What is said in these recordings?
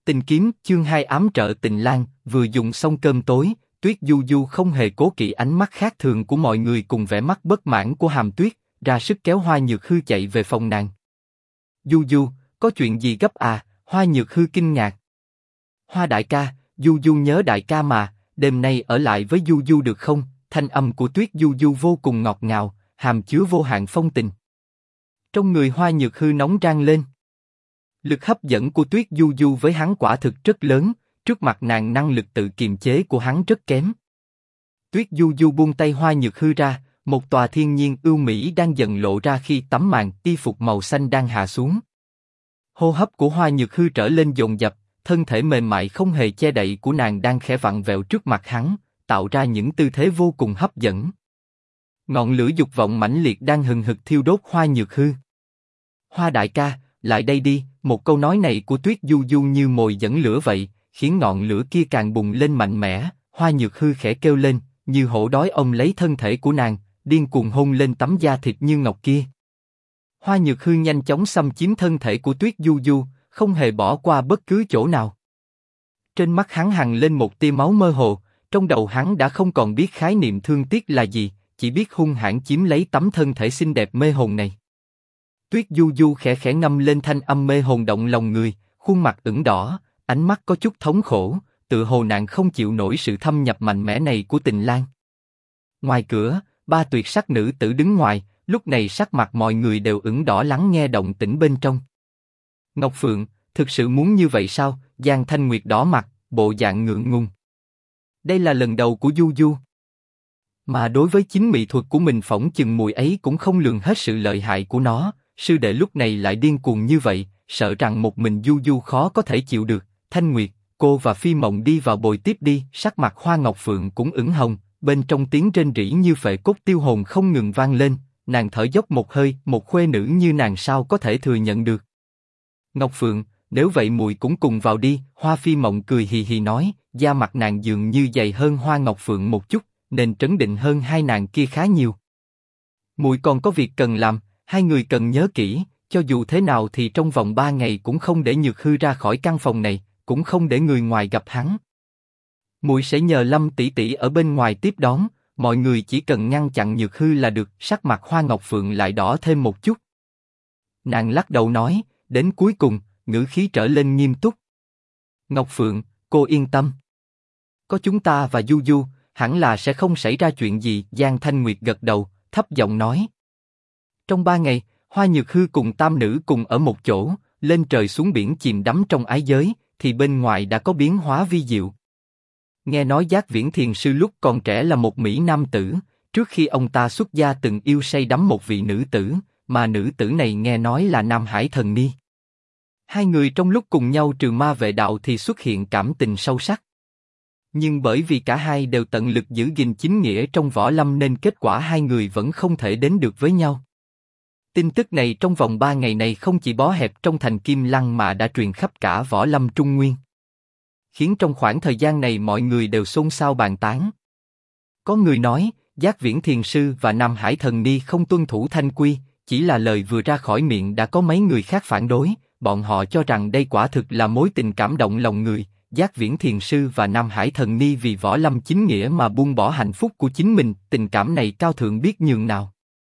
Tình kiếm chương 2 ám trợ tình lang. Vừa dùng xong cơm tối, Tuyết Du Du không hề cố kỵ ánh mắt khác thường của mọi người cùng vẻ mắt bất mãn của Hàm Tuyết, ra sức kéo Hoa Nhược Hư chạy về phòng nàng. Du Du, có chuyện gì gấp à? Hoa Nhược Hư kinh ngạc. Hoa đại ca, Du Du nhớ đại ca mà, đêm nay ở lại với Du Du được không? Thanh âm của Tuyết Du Du vô cùng ngọt ngào, hàm chứa vô hạn phong tình. Trong người Hoa Nhược Hư nóng rang lên. Lực hấp dẫn của Tuyết Du Du với hắn quả thực rất lớn, trước mặt nàng năng lực tự kiềm chế của hắn rất kém. Tuyết Du Du buông tay Hoa Nhược Hư ra, một tòa thiên nhiên ưu mỹ đang dần lộ ra khi tấm màn y phục màu xanh đang hạ xuống. Hô hấp của Hoa Nhược Hư trở lên dồn dập, thân thể mềm mại không hề che đậy của nàng đang khẽ vặn vẹo trước mặt hắn, tạo ra những tư thế vô cùng hấp dẫn. Ngọn lửa dục vọng mãnh liệt đang hừng hực thiêu đốt Hoa Nhược Hư. Hoa đại ca, lại đây đi. Một câu nói này của Tuyết Du Du như mồi dẫn lửa vậy, khiến ngọn lửa kia càng bùng lên mạnh mẽ. Hoa Nhược Hư khẽ kêu lên, như hổ đói ôm lấy thân thể của nàng, điên cuồng hôn lên tấm da thịt như ngọc kia. Hoa Nhược Hư nhanh chóng xâm chiếm thân thể của Tuyết Du Du, không hề bỏ qua bất cứ chỗ nào. Trên mắt hắn hằn lên một tia máu mơ hồ, trong đầu hắn đã không còn biết khái niệm thương tiếc là gì, chỉ biết hung hãn chiếm lấy tấm thân thể xinh đẹp mê hồn này. Tuyết Du Du khẽ khẽ ngâm lên thanh âm mê hồn động lòng người, khuôn mặt ửng đỏ, ánh mắt có chút thống khổ, tự hồ nàng không chịu nổi sự thâm nhập mạnh mẽ này của tình lang. Ngoài cửa, ba tuyệt sắc nữ tử đứng ngoài, lúc này sắc mặt mọi người đều ửng đỏ lắng nghe động tĩnh bên trong. Ngọc Phượng, thực sự muốn như vậy sao? Giang Thanh Nguyệt đỏ mặt, bộ dạng ngượng ngùng. Đây là lần đầu của Du Du. Mà đối với chính mỹ thuật của mình phỏng chừng mùi ấy cũng không lường hết sự lợi hại của nó. Sư đệ lúc này lại điên cuồng như vậy, sợ rằng một mình Du Du khó có thể chịu được. Thanh Nguyệt, cô và Phi Mộng đi vào bồi tiếp đi. Sắc mặt Hoa Ngọc Phượng cũng ửng hồng, bên trong tiếng rên rỉ như phệ cốt tiêu hồn không ngừng vang lên. Nàng thở dốc một hơi, một khuê nữ như nàng sao có thể thừa nhận được. Ngọc Phượng, nếu vậy muội cũng cùng vào đi. Hoa Phi Mộng cười hì hì nói, da mặt nàng dường như dày hơn Hoa Ngọc Phượng một chút, nên trấn định hơn hai nàng kia khá nhiều. Muội còn có việc cần làm. Hai người cần nhớ kỹ, cho dù thế nào thì trong vòng 3 ngày cũng không để Nhược Hư ra khỏi căn phòng này, cũng không để người ngoài gặp hắn. Muội sẽ nhờ Lâm tỷ tỷ ở bên ngoài tiếp đón, mọi người chỉ cần ngăn chặn Nhược Hư là được. Sắc mặt Hoa Ngọc Phượng lại đỏ thêm một chút. Nàng lắc đầu nói, đến cuối cùng, ngữ khí trở lên nghiêm túc. Ngọc Phượng, cô yên tâm. Có chúng ta và Du Du, hẳn là sẽ không xảy ra chuyện gì. Giang Thanh Nguyệt gật đầu, thấp giọng nói. Trong 3 ngày, Hoa Nhược Hư cùng tam nữ cùng ở một chỗ, lên trời xuống biển chìm đắm trong ái giới, thì bên ngoài đã có biến hóa vi diệu. Nghe nói Giác Viễn Thiền Sư lúc còn trẻ là một mỹ nam tử, trước khi ông ta xuất gia từng yêu say đắm một vị nữ tử, mà nữ tử này nghe nói là Nam Hải Thần Ni. Hai người trong lúc cùng nhau trừ ma vệ đạo thì xuất hiện cảm tình sâu sắc. Nhưng bởi vì cả hai đều tận lực giữ gìn chính nghĩa trong võ lâm nên kết quả hai người vẫn không thể đến được với nhau. Tin tức này trong vòng 3 ngày này không chỉ bó hẹp trong thành Kim Lăng mà đã truyền khắp cả võ lâm Trung Nguyên. Khiến trong khoảng thời gian này mọi người đều xôn xao bàn tán. Có người nói, Giác Viễn Thiền Sư và Nam Hải Thần Ni không tuân thủ thanh quy, chỉ là lời vừa ra khỏi miệng đã có mấy người khác phản đối, bọn họ cho rằng đây quả thực là mối tình cảm động lòng người. Giác Viễn Thiền Sư và Nam Hải Thần Ni vì võ lâm chính nghĩa mà buông bỏ hạnh phúc của chính mình, tình cảm này cao thượng biết nhường nào.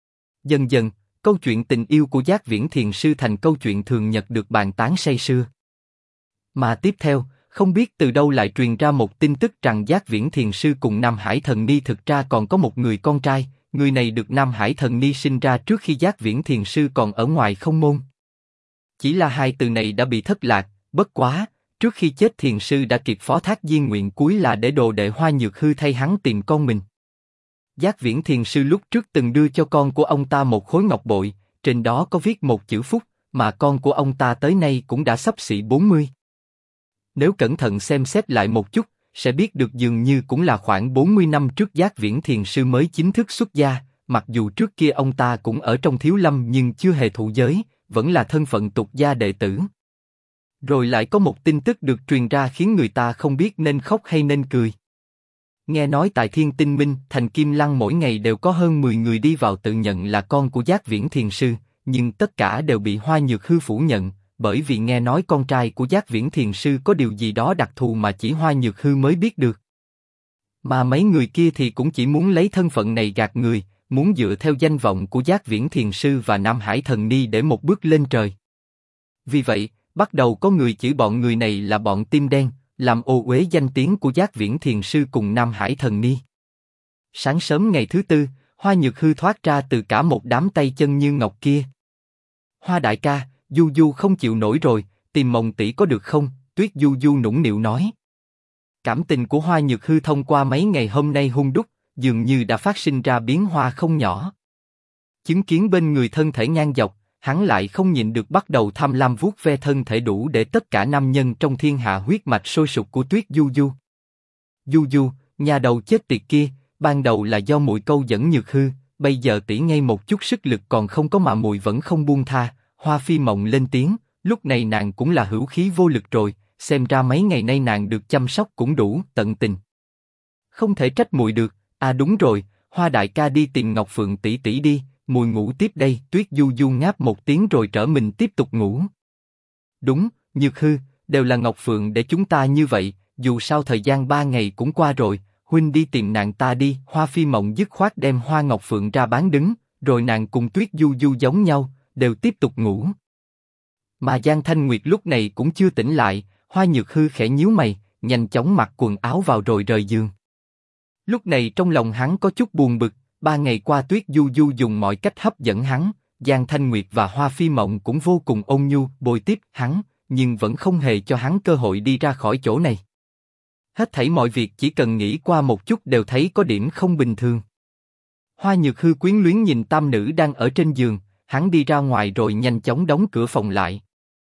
Dần dần, câu chuyện tình yêu của Giác Viễn Thiền Sư thành câu chuyện thường nhật được bàn tán say sưa. Mà tiếp theo, không biết từ đâu lại truyền ra một tin tức rằng Giác Viễn Thiền Sư cùng Nam Hải Thần Ni thực ra còn có một người con trai, người này được Nam Hải Thần Ni sinh ra trước khi Giác Viễn Thiền Sư còn ở ngoài không môn. Chỉ là hai từ này đã bị thất lạc, bất quá, trước khi chết Thiền Sư đã kịp phó thác diên nguyện cuối là để đồ đệ Hoa Nhược Hư thay hắn tìm con mình. Giác Viễn Thiền Sư lúc trước từng đưa cho con của ông ta một khối ngọc bội, trên đó có viết một chữ Phúc, mà con của ông ta tới nay cũng đã xấp xỉ 40. Nếu cẩn thận xem xét lại một chút, sẽ biết được dường như cũng là khoảng 40 năm trước Giác Viễn Thiền Sư mới chính thức xuất gia, mặc dù trước kia ông ta cũng ở trong thiếu lâm nhưng chưa hề thụ giới, vẫn là thân phận tục gia đệ tử. Rồi lại có một tin tức được truyền ra khiến người ta không biết nên khóc hay nên cười. Nghe nói tại Thiên Tinh Minh, thành Kim Lăng mỗi ngày đều có hơn 10 người đi vào tự nhận là con của Giác Viễn Thiền Sư, nhưng tất cả đều bị Hoa Nhược Hư phủ nhận, bởi vì nghe nói con trai của Giác Viễn Thiền Sư có điều gì đó đặc thù mà chỉ Hoa Nhược Hư mới biết được. Mà mấy người kia thì cũng chỉ muốn lấy thân phận này gạt người, muốn dựa theo danh vọng của Giác Viễn Thiền Sư và Nam Hải Thần Ni để một bước lên trời. Vì vậy, bắt đầu có người chửi bọn người này là bọn tim đen, làm ô uế danh tiếng của Giác Viễn Thiền Sư cùng Nam Hải Thần Ni. Sáng sớm ngày thứ tư, Hoa Nhược Hư thoát ra từ cả một đám tay chân như ngọc kia. Hoa đại ca, Du Du không chịu nổi rồi, tìm Mộng tỷ có được không? Tuyết Du Du nũng nịu nói. Cảm tình của Hoa Nhược Hư thông qua mấy ngày hôm nay hun đúc, dường như đã phát sinh ra biến hóa không nhỏ. Chứng kiến bên người thân thể ngang dọc, hắn lại không nhịn được bắt đầu tham lam vuốt ve thân thể đủ để tất cả nam nhân trong thiên hạ huyết mạch sôi sục của Tuyết Du Du. Du Du, nhà đầu chết tiệt kia, ban đầu là do muội câu dẫn Nhược Hư, bây giờ tỷ ngay một chút sức lực còn không có mà muội vẫn không buông tha. Hoa Phi Mộng lên tiếng, lúc này nàng cũng là hữu khí vô lực rồi, xem ra mấy ngày nay nàng được chăm sóc cũng đủ tận tình. Không thể trách muội được, à đúng rồi, Hoa đại ca đi tìm Ngọc Phượng tỷ tỷ đi, muội ngủ tiếp đây. Tuyết Du Du ngáp một tiếng rồi trở mình tiếp tục ngủ. Đúng, Nhược Hư, đều là Ngọc Phượng để chúng ta như vậy, dù sao thời gian 3 ngày cũng qua rồi, huynh đi tìm nàng ta đi. Hoa Phi Mộng dứt khoát đem Hoa Ngọc Phượng ra bán đứng, rồi nàng cùng Tuyết Du Du giống nhau, đều tiếp tục ngủ. Mà Giang Thanh Nguyệt lúc này cũng chưa tỉnh lại, Hoa Nhược Hư khẽ nhíu mày, nhanh chóng mặc quần áo vào rồi rời giường. Lúc này trong lòng hắn có chút buồn bực, 3 ngày qua Tuyết Du Du dùng mọi cách hấp dẫn hắn, Giang Thanh Nguyệt và Hoa Phi Mộng cũng vô cùng ôn nhu bồi tiếp hắn, nhưng vẫn không hề cho hắn cơ hội đi ra khỏi chỗ này. Hết thảy mọi việc chỉ cần nghĩ qua một chút đều thấy có điểm không bình thường. Hoa Nhược Hư quyến luyến nhìn tam nữ đang ở trên giường, hắn đi ra ngoài rồi nhanh chóng đóng cửa phòng lại.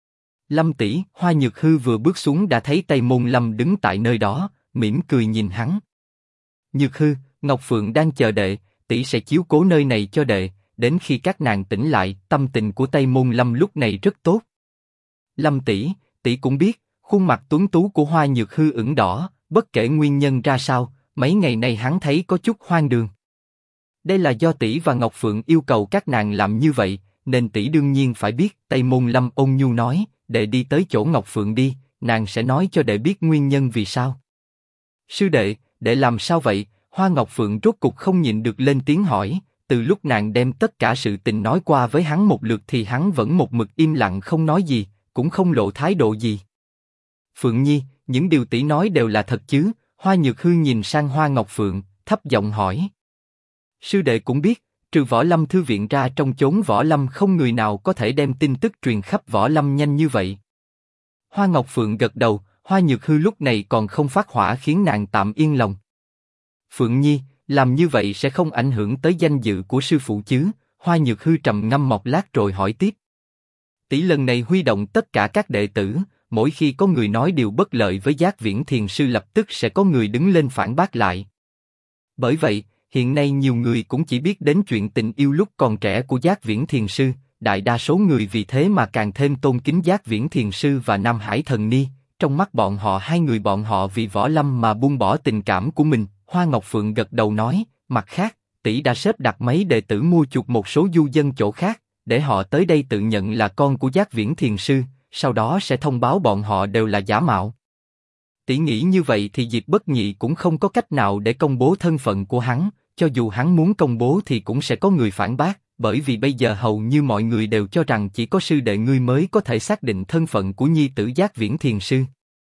Lâm tỷ, Hoa Nhược Hư vừa bước xuống đã thấy Tây Môn Lâm đứng tại nơi đó, mỉm cười nhìn hắn. Nhược Hư, Ngọc Phượng đang chờ đệ, tỷ sẽ chiếu cố nơi này cho đệ, đến khi các nàng tỉnh lại. Tâm tình của Tây Môn Lâm lúc này rất tốt. Lâm tỷ, tỷ cũng biết, khuôn mặt tuấn tú của Hoa Nhược Hư ửng đỏ, bất kể nguyên nhân ra sao, mấy ngày nay hắn thấy có chút hoang đường. Đây là do tỷ và Ngọc Phượng yêu cầu các nàng làm như vậy, nên tỷ đương nhiên phải biết. Tây Môn Lâm ôn nhu nói, đệ đi tới chỗ Ngọc Phượng đi, nàng sẽ nói cho đệ biết nguyên nhân vì sao. Sư đệ, đệ làm sao vậy? Hoa Ngọc Phượng rốt cục không nhịn được lên tiếng hỏi. Từ lúc nàng đem tất cả sự tình nói qua với hắn một lượt thì hắn vẫn một mực im lặng không nói gì, cũng không lộ thái độ gì. Phượng Nhi, những điều tỷ nói đều là thật chứ? Hoa Nhược Hư nhìn sang Hoa Ngọc Phượng, thấp giọng hỏi. Sư đệ cũng biết, trừ Võ Lâm thư viện ra trong chốn Võ Lâm không người nào có thể đem tin tức truyền khắp Võ Lâm nhanh như vậy. Hoa Ngọc Phượng gật đầu, Hoa Nhược Hư lúc này còn không phát hỏa khiến nàng tạm yên lòng. Phượng Nhi, làm như vậy sẽ không ảnh hưởng tới danh dự của sư phụ chứ? Hoa Nhược Hư trầm ngâm một lát rồi hỏi tiếp. Tỷ lần này huy động tất cả các đệ tử, mỗi khi có người nói điều bất lợi với Giác Viễn Thiền Sư lập tức sẽ có người đứng lên phản bác lại. Bởi vậy, hiện nay nhiều người cũng chỉ biết đến chuyện tình yêu lúc còn trẻ của Giác Viễn Thiền Sư, đại đa số người vì thế mà càng thêm tôn kính Giác Viễn Thiền Sư và Nam Hải Thần Ni. Trong mắt bọn họ hai người bọn họ vì Võ Lâm mà buông bỏ tình cảm của mình. Hoa Ngọc Phượng gật đầu nói, mặt khác, tỷ đã xếp đặt mấy đệ tử mua chuộc một số du dân chỗ khác, để họ tới đây tự nhận là con của Giác Viễn Thiền Sư, sau đó sẽ thông báo bọn họ đều là giả mạo. Tỷ nghĩ như vậy thì Diệp Bất Nhị cũng không có cách nào để công bố thân phận của hắn, cho dù hắn muốn công bố thì cũng sẽ có người phản bác, bởi vì bây giờ hầu như mọi người đều cho rằng chỉ có sư đệ ngươi mới có thể xác định thân phận của nhi tử Giác Viễn Thiền Sư.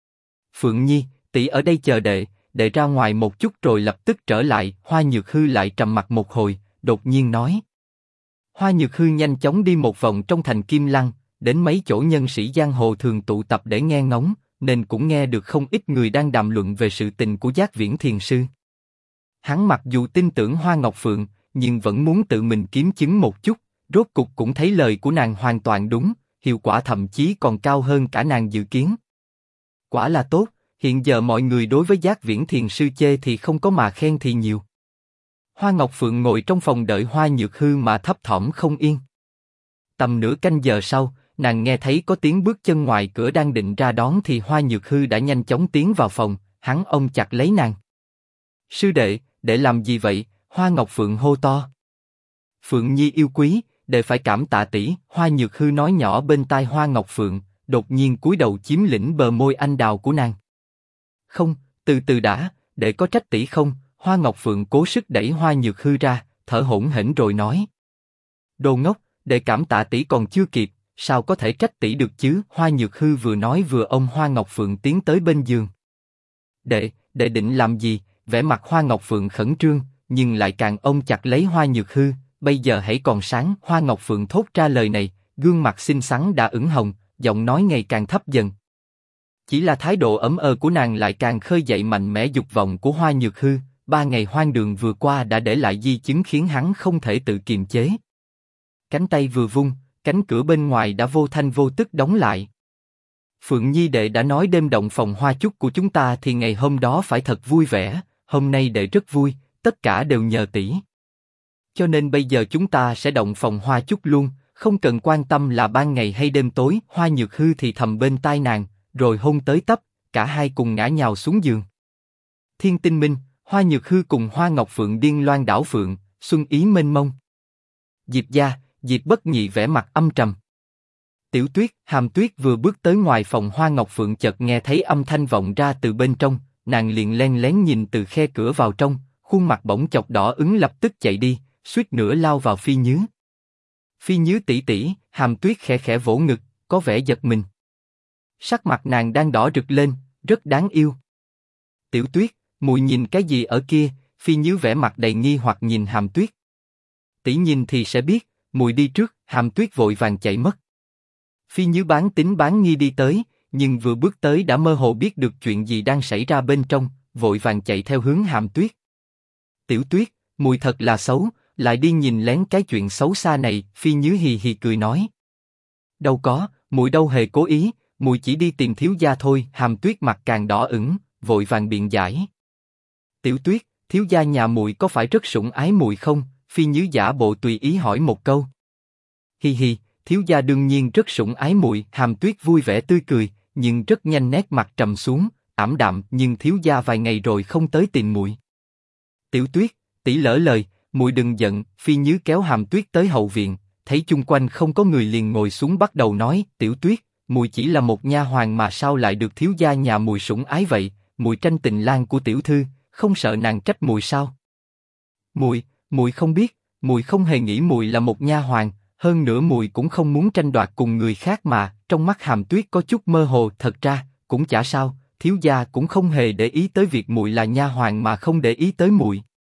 Phượng Nhi, tỷ ở đây chờ đệ, đệ ra ngoài một chút rồi lập tức trở lại. Hoa Nhược Hư lại trầm mặc một hồi, đột nhiên nói. Hoa Nhược Hư nhanh chóng đi một vòng trong thành Kim Lăng, đến mấy chỗ nhân sĩ giang hồ thường tụ tập để nghe ngóng, nên cũng nghe được không ít người đang đàm luận về sự tình của Giác Viễn Thiền Sư. Hắn mặc dù tin tưởng Hoa Ngọc Phượng, nhưng vẫn muốn tự mình kiểm chứng một chút, rốt cục cũng thấy lời của nàng hoàn toàn đúng, hiệu quả thậm chí còn cao hơn cả nàng dự kiến. Quả là tốt, hiện giờ mọi người đối với Giác Viễn Thiền Sư chê thì không có mà khen thì nhiều. Hoa Ngọc Phượng ngồi trong phòng đợi Hoa Nhược Hư mà thấp thỏm không yên. Tầm nửa canh giờ sau, nàng nghe thấy có tiếng bước chân ngoài cửa đang định ra đón thì Hoa Nhược Hư đã nhanh chóng tiến vào phòng, hắn ôm chặt lấy nàng. Sư đệ, đệ làm gì vậy? Hoa Ngọc Phượng hô to. Phượng Nhi yêu quý, đệ phải cảm tạ tỷ. Hoa Nhược Hư nói nhỏ bên tai Hoa Ngọc Phượng, đột nhiên cúi đầu chiếm lĩnh bờ môi anh đào của nàng. Không, từ từ đã, để có trách tỷ không? Hoa Ngọc Phượng cố sức đẩy Hoa Nhược Hư ra, thở hổn hển rồi nói. Đồ ngốc, để cảm tạ tỷ còn chưa kịp, sao có thể trách tỷ được chứ? Hoa Nhược Hư vừa nói vừa ôm Hoa Ngọc Phượng tiến tới bên giường. Đệ định làm gì? Vẻ mặt Hoa Ngọc Phượng khẩn trương, nhưng lại càng ôm chặt lấy Hoa Nhược Hư. Bây giờ hãy còn sáng. Hoa Ngọc Phượng thốt ra lời này, gương mặt xinh xắn đã ửng hồng, giọng nói ngày càng thấp dần. Chỉ là thái độ ấm ơ của nàng lại càng khơi dậy mạnh mẽ dục vọng của Hoa Nhược Hư. 3 ngày hoang đường vừa qua đã để lại di chứng khiến hắn không thể tự kiềm chế. Cánh tay vừa vung, cánh cửa bên ngoài đã vô thanh vô tức đóng lại. Phượng Nhi đệ đã nói đêm động phòng hoa chúc của chúng ta thì ngày hôm đó phải thật vui vẻ. Hôm nay đệ rất vui, tất cả đều nhờ tỷ. Cho nên bây giờ chúng ta sẽ động phòng hoa chúc luôn, không cần quan tâm là ban ngày hay đêm tối. Hoa Nhược Hư thì thầm bên tai nàng, rồi hôn tới tấp, cả hai cùng ngã nhào xuống giường. Thiên tinh minh, Hoa Nhược Hư cùng Hoa Ngọc Phượng điên loan đảo phượng, xuân ý mênh mông. Diệp gia, Diệp Bất Nhị vẻ mặt âm trầm. Tiểu Tuyết, Hàm Tuyết vừa bước tới ngoài phòng, Hoa Ngọc Phượng chợt nghe thấy âm thanh vọng ra từ bên trong, nàng liền len lén nhìn từ khe cửa vào trong, khuôn mặt bỗng chọc đỏ ửng, lập tức chạy đi, suýt nữa lao vào Phi Nhứ. Phi Nhứ tỷ tỷ, Hàm Tuyết khẽ khẽ vỗ ngực, có vẻ giật mình. Sắc mặt nàng đang đỏ rực lên, rất đáng yêu. Tiểu Tuyết, muội nhìn cái gì ở kia? Phi Nhứ vẻ mặt đầy nghi hoặc nhìn Hàm Tuyết. Tỷ nhìn thì sẽ biết, muội đi trước. Hàm Tuyết vội vàng chạy mất. Phi Nhứ bán tín bán nghi đi tới, nhưng vừa bước tới đã mơ hồ biết được chuyện gì đang xảy ra bên trong, vội vàng chạy theo hướng Hàm Tuyết. Tiểu Tuyết, muội thật là xấu, lại đi nhìn lén cái chuyện xấu xa này. Phi Nhứ hì hì cười nói. Đâu có, muội đâu hề cố ý, muội chỉ đi tìm thiếu gia thôi. Hàm Tuyết mặt càng đỏ ửng, vội vàng biện giải. Tiểu Tuyết, thiếu gia nhà muội có phải rất sủng ái muội không? Phi Nhứ giả bộ tùy ý hỏi một câu. Hi hi, thiếu gia đương nhiên rất sủng ái muội. Hàm Tuyết vui vẻ tươi cười, nhưng rất nhanh nét mặt trầm xuống, ảm đạm. Nhưng thiếu gia vài ngày rồi không tới tìm muội. Tiểu Tuyết, tỷ lỡ lời, muội đừng giận. Phi Nhứ kéo Hàm Tuyết tới hậu viện, thấy chung quanh không có người liền ngồi xuống bắt đầu nói. Tiểu Tuyết, muội chỉ là một nha hoàn mà sao lại được thiếu gia nhà muội sủng ái vậy? Muội tranh tình lang của tiểu thư, không sợ nàng trách muội sao? Muội không biết, muội không hề nghĩ muội là một nha hoàn, hơn nữa muội cũng không muốn tranh đoạt cùng người khác mà. Trong mắt Hàm Tuyết có chút mơ hồ. Thật ra cũng chả sao, thiếu gia cũng không hề để ý tới việc muội là nha hoàn mà không để ý tới muội.